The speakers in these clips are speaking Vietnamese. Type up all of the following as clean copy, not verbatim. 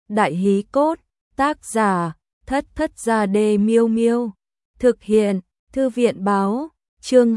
Đại hí cốt, tác giả, Thất Thất Gia Đê Miêu Miêu. Thực hiện, Thư viện Báo, chương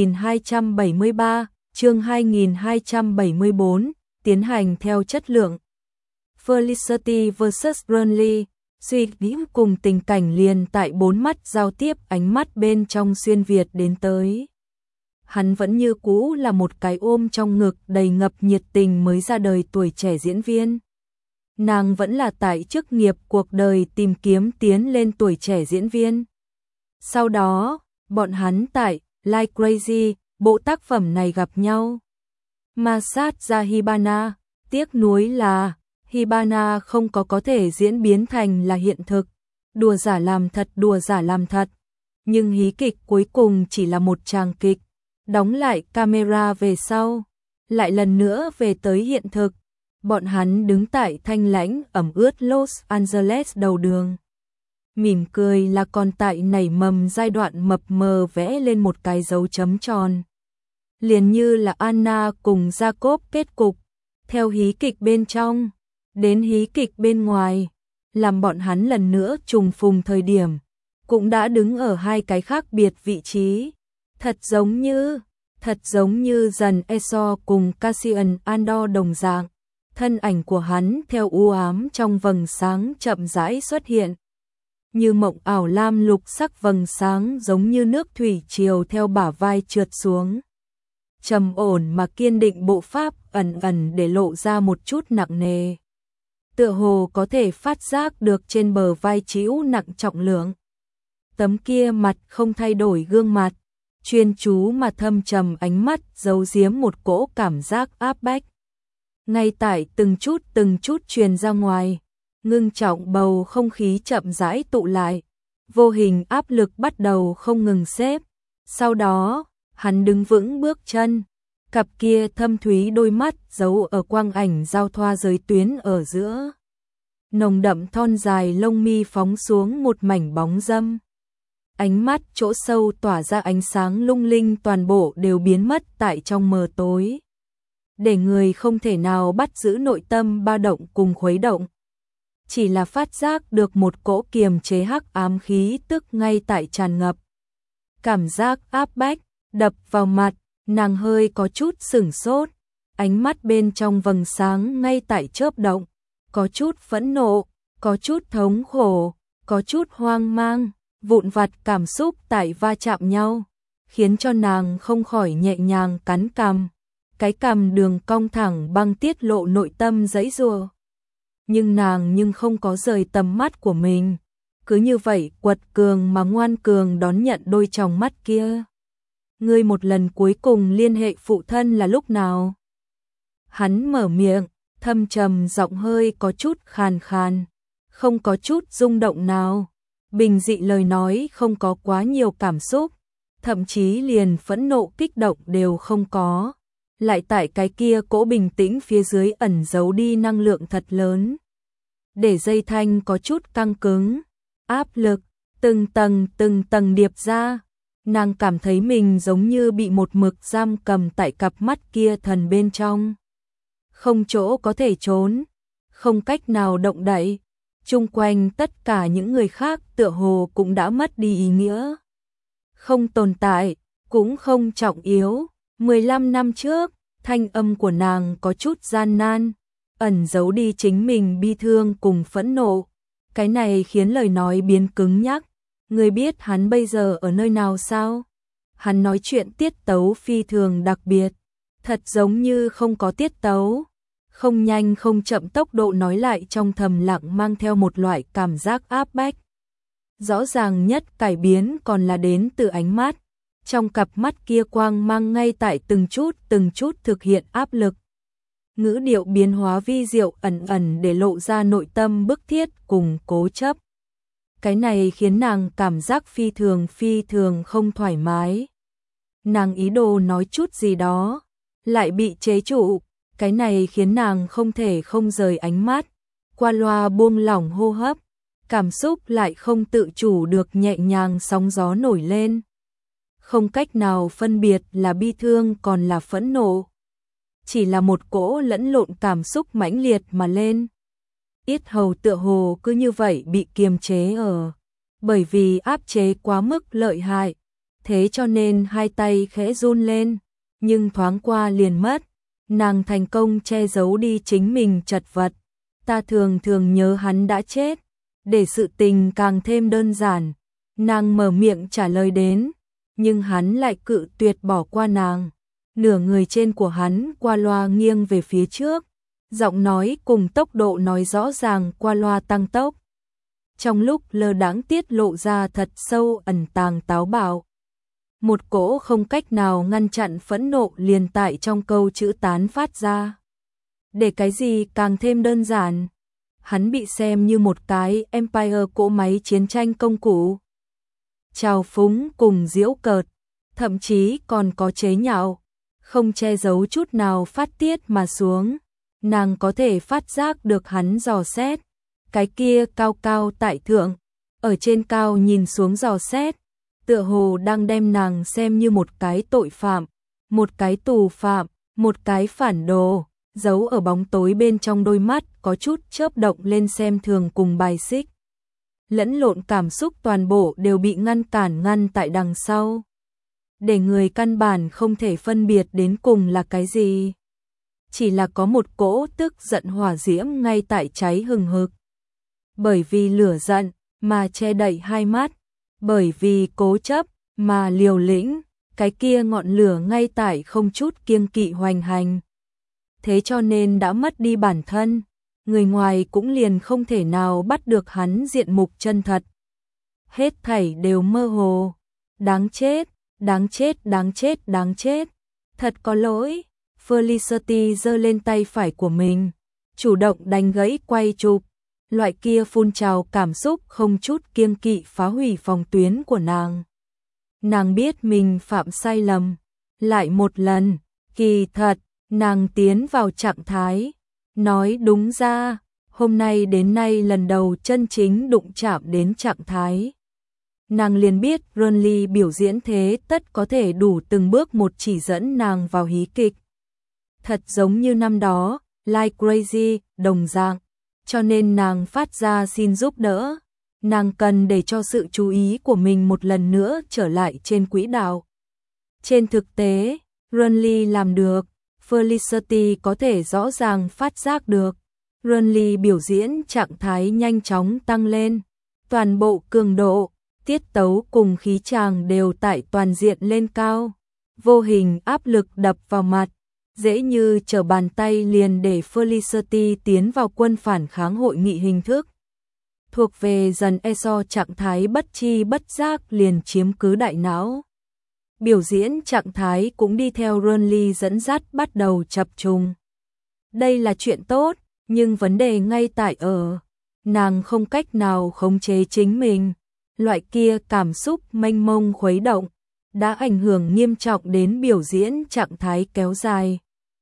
2273, chương 2274, tiến hành theo chất lượng. Felicity vs. Burnley, suy nghĩ cùng tình cảnh liền tại bốn mắt giao tiếp, ánh mắt bên trong xuyên Việt đến tới. Hắn vẫn như cũ là một cái ôm trong ngực đầy ngập nhiệt tình mới ra đời tuổi trẻ diễn viên. Nàng vẫn là tại chức nghiệp cuộc đời tìm kiếm tiến lên tuổi trẻ diễn viên. Sau đó, bọn hắn tại Like Crazy, bộ tác phẩm này gặp nhau. Mà sát ra Hibana, tiếc nuối là Hibana không có thể diễn biến thành là hiện thực. Đùa giả làm thật, đùa giả làm thật. Nhưng hí kịch cuối cùng chỉ là một tràng kịch. Đóng lại camera về sau, lại lần nữa về tới hiện thực. Bọn hắn đứng tại thanh lãnh ẩm ướt Los Angeles đầu đường. Mỉm cười là còn tại nảy mầm giai đoạn mập mờ vẽ lên một cái dấu chấm tròn. Liền như là Anna cùng Jacob kết cục, theo hí kịch bên trong, đến hí kịch bên ngoài, làm bọn hắn lần nữa trùng phùng thời điểm, cũng đã đứng ở hai cái khác biệt vị trí. Thật giống như dần Esau cùng Cassian Andor đồng dạng. Thân ảnh của hắn theo u ám trong vầng sáng chậm rãi xuất hiện. Như mộng ảo lam lục sắc vầng sáng giống như nước thủy triều theo bả vai trượt xuống. Trầm ổn mà kiên định bộ pháp ẩn ẩn để lộ ra một chút nặng nề. Tựa hồ có thể phát giác được trên bờ vai trĩu nặng trọng lượng. Tấm kia mặt không thay đổi gương mặt, chuyên chú mà thâm trầm ánh mắt giấu giếm một cỗ cảm giác áp bách. Ngay tại từng chút truyền ra ngoài, ngưng trọng bầu không khí chậm rãi tụ lại, vô hình áp lực bắt đầu không ngừng xếp. Sau đó, hắn đứng vững bước chân, cặp kia thâm thúy đôi mắt giấu ở quang ảnh giao thoa giới tuyến ở giữa. Nồng đậm thon dài lông mi phóng xuống một mảnh bóng dâm. Ánh mắt chỗ sâu tỏa ra ánh sáng lung linh, toàn bộ đều biến mất tại trong mờ tối. Để người không thể nào bắt giữ nội tâm ba động cùng khuấy động. Chỉ là phát giác được một cỗ kiềm chế hắc ám khí tức ngay tại tràn ngập. Cảm giác áp bách, đập vào mặt, nàng hơi có chút sửng sốt. Ánh mắt bên trong vầng sáng ngay tại chớp động. Có chút phẫn nộ, có chút thống khổ, có chút hoang mang. Vụn vặt cảm xúc tại va chạm nhau, khiến cho nàng không khỏi nhẹ nhàng cắn cằm. Cái cằm đường cong thẳng băng tiết lộ nội tâm giãy giụa. Nhưng nàng không có rời tầm mắt của mình, cứ như vậy quật cường mà ngoan cường đón nhận đôi tròng mắt kia. Ngươi một lần cuối cùng liên hệ phụ thân là lúc nào? Hắn mở miệng, thâm trầm giọng hơi có chút khàn khàn, không có chút rung động nào. Bình dị lời nói không có quá nhiều cảm xúc, thậm chí liền phẫn nộ kích động đều không có. Lại tại cái kia cỗ bình tĩnh phía dưới ẩn giấu đi năng lượng thật lớn. Để dây thanh có chút căng cứng, áp lực, từng tầng điệp ra. Nàng cảm thấy mình giống như bị một mực giam cầm tại cặp mắt kia thần bên trong. Không chỗ có thể trốn, không cách nào động đậy. Chung quanh tất cả những người khác tựa hồ cũng đã mất đi ý nghĩa. Không tồn tại, cũng không trọng yếu. 15 năm trước, thanh âm của nàng có chút gian nan, ẩn giấu đi chính mình bi thương cùng phẫn nộ. Cái này khiến lời nói biến cứng nhắc. Ngươi biết hắn bây giờ ở nơi nào sao? Hắn nói chuyện tiết tấu phi thường đặc biệt, thật giống như không có tiết tấu. Không nhanh không chậm, tốc độ nói lại trong thầm lặng mang theo một loại cảm giác áp bách. Rõ ràng nhất cải biến còn là đến từ ánh mắt. Trong cặp mắt kia quang mang ngay tại từng chút thực hiện áp lực. Ngữ điệu biến hóa vi diệu ẩn ẩn để lộ ra nội tâm bức thiết cùng cố chấp. Cái này khiến nàng cảm giác phi thường không thoải mái. Nàng ý đồ nói chút gì đó, lại bị chế trụ. Cái này khiến nàng không thể không rời ánh mắt, qua loa buông lỏng hô hấp, cảm xúc lại không tự chủ được nhẹ nhàng sóng gió nổi lên. Không cách nào phân biệt là bi thương còn là phẫn nộ. Chỉ là một cỗ lẫn lộn cảm xúc mãnh liệt mà lên. yết hầu tựa hồ cứ như vậy bị kiềm chế ở. Bởi vì áp chế quá mức lợi hại, thế cho nên hai tay khẽ run lên, nhưng thoáng qua liền mất. Nàng thành công che giấu đi chính mình chật vật. Ta thường thường nhớ hắn đã chết, để sự tình càng thêm đơn giản. Nàng mở miệng trả lời đến, nhưng hắn lại cự tuyệt bỏ qua nàng. Nửa người trên của hắn qua loa nghiêng về phía trước, giọng nói cùng tốc độ nói rõ ràng qua loa tăng tốc. Trong lúc lơ đãng tiết lộ ra thật sâu ẩn tàng táo bạo. Một cỗ không cách nào ngăn chặn phẫn nộ liền tại trong câu chữ tán phát ra. Để cái gì càng thêm đơn giản, hắn bị xem như một cái Empire cỗ máy chiến tranh công cụ. Trào phúng cùng giễu cợt, thậm chí còn có chế nhạo, không che giấu chút nào phát tiết mà xuống. Nàng có thể phát giác được hắn dò xét, cái kia cao cao tại thượng, ở trên cao nhìn xuống dò xét, tựa hồ đang đem nàng xem như một cái tội phạm, một cái tù phạm, một cái phản đồ, giấu ở bóng tối bên trong đôi mắt có chút chớp động lên xem thường cùng bài xích. Lẫn lộn cảm xúc toàn bộ đều bị ngăn tại đằng sau, để người căn bản không thể phân biệt đến cùng là cái gì. Chỉ là có một cỗ tức giận hỏa diễm ngay tại cháy hừng hực. Bởi vì lửa giận mà che đậy hai mắt, bởi vì cố chấp mà liều lĩnh, cái kia ngọn lửa ngay tại không chút kiêng kỵ hoành hành. Thế cho nên đã mất đi bản thân, người ngoài cũng liền không thể nào bắt được hắn diện mục chân thật. Hết thảy đều mơ hồ. Đáng chết, đáng chết, đáng chết, đáng chết. Thật có lỗi. Felicity giơ lên tay phải của mình, chủ động đánh gãy quay chụp. Loại kia phun trào cảm xúc không chút kiêng kỵ phá hủy phòng tuyến của nàng. Nàng biết mình phạm sai lầm. Lại một lần, kỳ thật, nàng tiến vào trạng thái. Nói đúng ra, hôm nay đến nay lần đầu chân chính đụng chạm đến trạng thái. Nàng liền biết Ronly biểu diễn thế tất có thể đủ từng bước một chỉ dẫn nàng vào hí kịch. Thật giống như năm đó, Like Crazy, đồng dạng. Cho nên nàng phát ra xin giúp đỡ. Nàng cần để cho sự chú ý của mình một lần nữa trở lại trên quỹ đạo. Trên thực tế, Ronly làm được. Felicity có thể rõ ràng phát giác được. Ronly biểu diễn trạng thái nhanh chóng tăng lên. Toàn bộ cường độ, tiết tấu cùng khí tràng đều tại toàn diện lên cao. Vô hình áp lực đập vào mặt, dễ như trở bàn tay liền để Felicity tiến vào quân phản kháng hội nghị hình thức. Thuộc về dần ESO trạng thái bất chi bất giác liền chiếm cứ đại não. Biểu diễn trạng thái cũng đi theo Ronly dẫn dắt bắt đầu chập trùng. Đây là chuyện tốt, nhưng vấn đề ngay tại ở, nàng không cách nào khống chế chính mình. Loại kia cảm xúc mênh mông khuấy động, đã ảnh hưởng nghiêm trọng đến biểu diễn trạng thái kéo dài.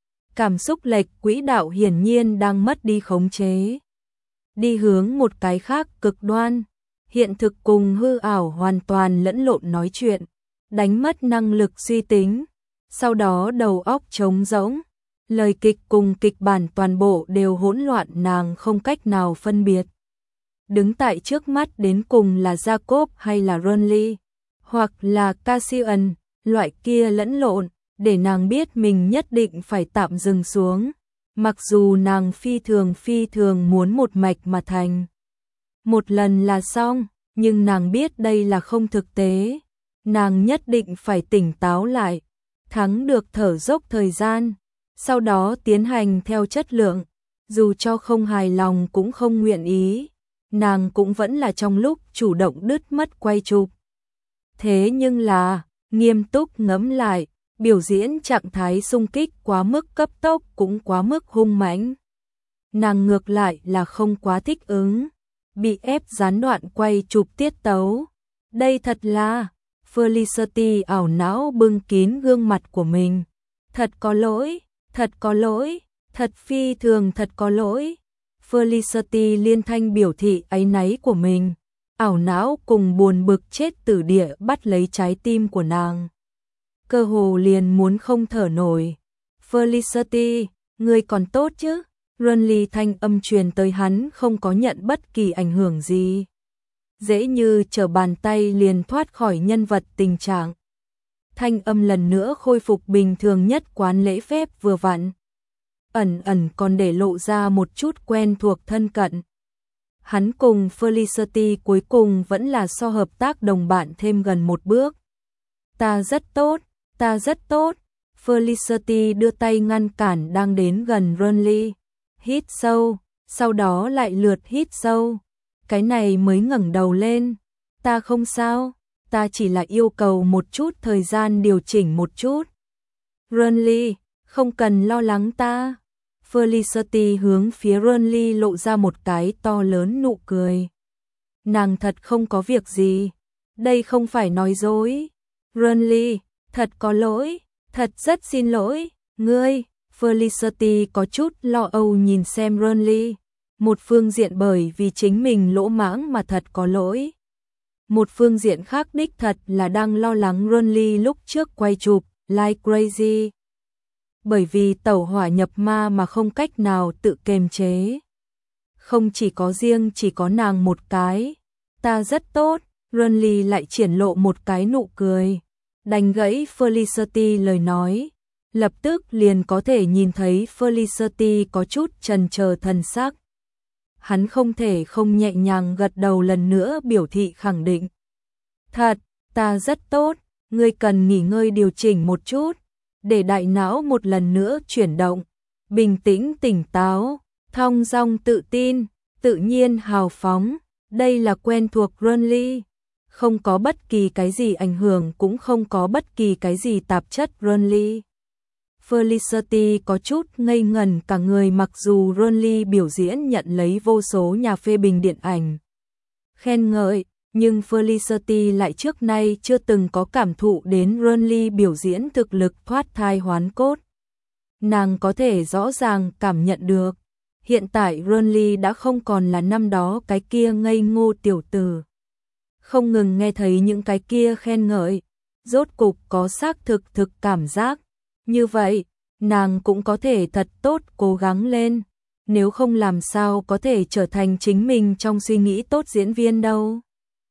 Cảm xúc lệch quỹ đạo hiển nhiên đang mất đi khống chế. Đi hướng một cái khác cực đoan, hiện thực cùng hư ảo hoàn toàn lẫn lộn nói chuyện, đánh mất năng lực suy tính, sau đó đầu óc trống rỗng, lời kịch cùng kịch bản toàn bộ đều hỗn loạn, nàng không cách nào phân biệt. Đứng tại trước mắt đến cùng là Jacob hay là Ronly, hoặc là Cassian, loại kia lẫn lộn, để nàng biết mình nhất định phải tạm dừng xuống, mặc dù nàng phi thường muốn một mạch mà thành. Một lần là xong, nhưng nàng biết đây là không thực tế, nàng nhất định phải tỉnh táo lại, thắng được thở dốc thời gian, sau đó tiến hành theo chất lượng, dù cho không hài lòng cũng không nguyện ý. Nàng cũng vẫn là trong lúc chủ động đứt mất quay chụp. Thế nhưng là, nghiêm túc ngẫm lại, biểu diễn trạng thái xung kích quá mức cấp tốc cũng quá mức hung mãnh. Nàng ngược lại là không quá thích ứng, bị ép gián đoạn quay chụp tiết tấu. Đây thật là, Felicity ảo não bưng kín gương mặt của mình. Thật có lỗi, thật có lỗi, thật phi thường thật có lỗi. Felicity liên thanh biểu thị áy náy của mình, ảo não cùng buồn bực chết tử địa bắt lấy trái tim của nàng. Cơ hồ liền muốn không thở nổi. Felicity, ngươi còn tốt chứ? Renly thanh âm truyền tới hắn không có nhận bất kỳ ảnh hưởng gì. Dễ như trở bàn tay liền thoát khỏi nhân vật tình trạng. Thanh âm lần nữa khôi phục bình thường nhất quán lễ phép vừa vặn. Ẩn ẩn còn để lộ ra một chút quen thuộc thân cận. Hắn cùng Felicity cuối cùng vẫn là so hợp tác đồng bạn thêm gần một bước. Ta rất tốt, ta rất tốt. Felicity đưa tay ngăn cản đang đến gần Renly. Hít sâu, sau đó lại lượt hít sâu. Cái này mới ngẩng đầu lên. Ta không sao, ta chỉ là yêu cầu một chút thời gian điều chỉnh một chút. Renly, không cần lo lắng ta. Felicity hướng phía Renly lộ ra một cái to lớn nụ cười. Nàng thật không có việc gì. Đây không phải nói dối. Renly, thật có lỗi, thật rất xin lỗi, ngươi. Felicity có chút lo âu nhìn xem Renly. Một phương diện bởi vì chính mình lỗ mãng mà thật có lỗi. Một phương diện khác đích thật là đang lo lắng Renly lúc trước quay chụp Like Crazy. Bởi vì tẩu hỏa nhập ma mà không cách nào tự kiềm chế. Không chỉ có riêng chỉ có nàng một cái. Ta rất tốt, Renly lại triển lộ một cái nụ cười. Đánh gãy Felicity lời nói. Lập tức liền có thể nhìn thấy Felicity có chút chần chờ thần sắc. Hắn không thể không nhẹ nhàng gật đầu lần nữa biểu thị khẳng định. Thật, ta rất tốt, ngươi cần nghỉ ngơi điều chỉnh một chút, để đại não một lần nữa chuyển động, bình tĩnh tỉnh táo, thong dong tự tin, tự nhiên hào phóng, đây là quen thuộc Renly. Không có bất kỳ cái gì ảnh hưởng cũng không có bất kỳ cái gì tạp chất Renly. Felicity có chút ngây ngẩn cả người mặc dù Renly biểu diễn nhận lấy vô số nhà phê bình điện ảnh khen ngợi, nhưng Felicity lại trước nay chưa từng có cảm thụ đến Renly biểu diễn thực lực thoát thai hoán cốt. Nàng có thể rõ ràng cảm nhận được, hiện tại Renly đã không còn là năm đó cái kia ngây ngô tiểu tử. Không ngừng nghe thấy những cái kia khen ngợi, rốt cục có xác thực cảm giác. Như vậy, nàng cũng có thể thật tốt cố gắng lên, nếu không làm sao có thể trở thành chính mình trong suy nghĩ tốt diễn viên đâu.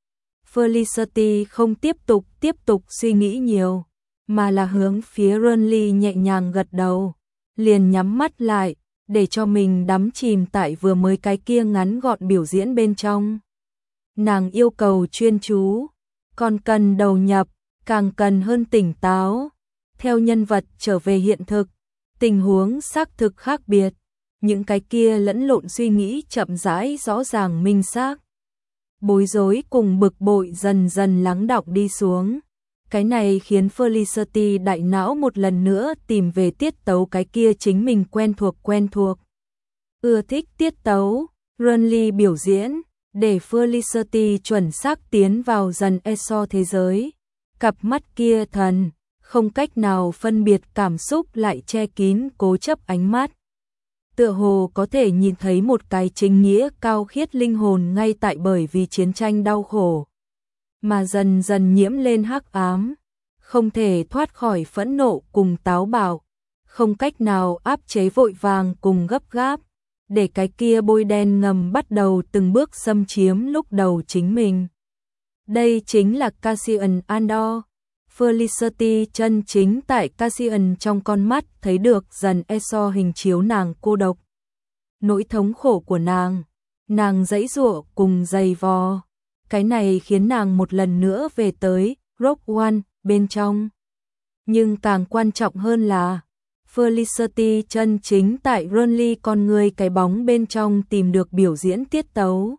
Felicity không tiếp tục suy nghĩ nhiều, mà là hướng phía Renly nhẹ nhàng gật đầu, liền nhắm mắt lại, để cho mình đắm chìm tại vừa mới cái kia ngắn gọn biểu diễn bên trong. Nàng yêu cầu chuyên chú, còn cần đầu nhập, càng cần hơn tỉnh táo. Theo nhân vật trở về hiện thực, tình huống xác thực khác biệt, những cái kia lẫn lộn suy nghĩ chậm rãi rõ ràng minh xác. Bối rối cùng bực bội dần dần lắng đọng đi xuống. Cái này khiến Felicity đại não một lần nữa tìm về tiết tấu cái kia chính mình quen thuộc. Ưa thích tiết tấu, Renly biểu diễn, để Felicity chuẩn xác tiến vào dần ESO thế giới. Cặp mắt kia thần, không cách nào phân biệt cảm xúc lại che kín cố chấp ánh mắt. Tựa hồ có thể nhìn thấy một cái chính nghĩa cao khiết linh hồn ngay tại bởi vì chiến tranh đau khổ. Mà dần dần nhiễm lên hắc ám, không thể thoát khỏi phẫn nộ cùng táo bạo, không cách nào áp chế vội vàng cùng gấp gáp, để cái kia bôi đen ngầm bắt đầu từng bước xâm chiếm lúc đầu chính mình. Đây chính là Cassian Andor. Felicity chân chính tại Cassian trong con mắt thấy được dần ESO hình chiếu nàng cô độc. Nỗi thống khổ của nàng giãy giụa cùng giày vò. Cái này khiến nàng một lần nữa về tới Rogue One bên trong. Nhưng càng quan trọng hơn là Felicity chân chính tại Renly con người cái bóng bên trong tìm được biểu diễn tiết tấu.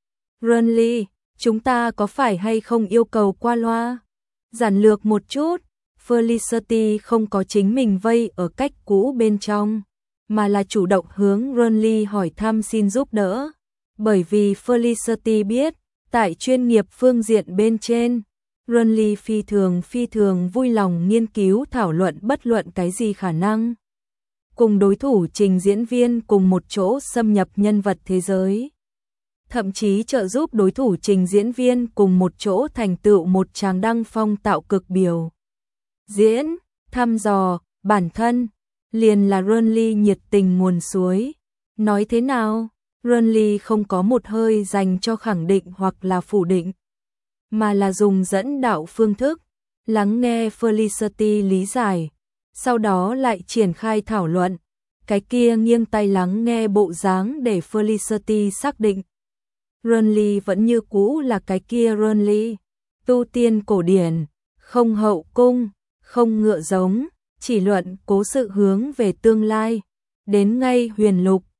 Renly, chúng ta có phải hay không yêu cầu qua loa? Giản lược một chút, Felicity không có chính mình vây ở cách cũ bên trong, mà là chủ động hướng Renly hỏi thăm xin giúp đỡ. Bởi vì Felicity biết, tại chuyên nghiệp phương diện bên trên, Renly phi thường vui lòng nghiên cứu thảo luận bất luận cái gì khả năng. Cùng đối thủ trình diễn viên cùng một chỗ xâm nhập nhân vật thế giới. Thậm chí trợ giúp đối thủ trình diễn viên cùng một chỗ thành tựu một tràng đăng phong tạo cực biểu. Diễn, thăm dò, bản thân, liền là Renly nhiệt tình nguồn suối. Nói thế nào? Renly không có một hơi dành cho khẳng định hoặc là phủ định, mà là dùng dẫn đạo phương thức, lắng nghe Felicity lý giải, sau đó lại triển khai thảo luận. Cái kia nghiêng tai lắng nghe bộ dáng để Felicity xác định. Renly vẫn như cũ là cái kia Renly, tu tiên cổ điển, không hậu cung, không ngựa giống, chỉ luận cố sự hướng về tương lai, đến ngay huyền lục,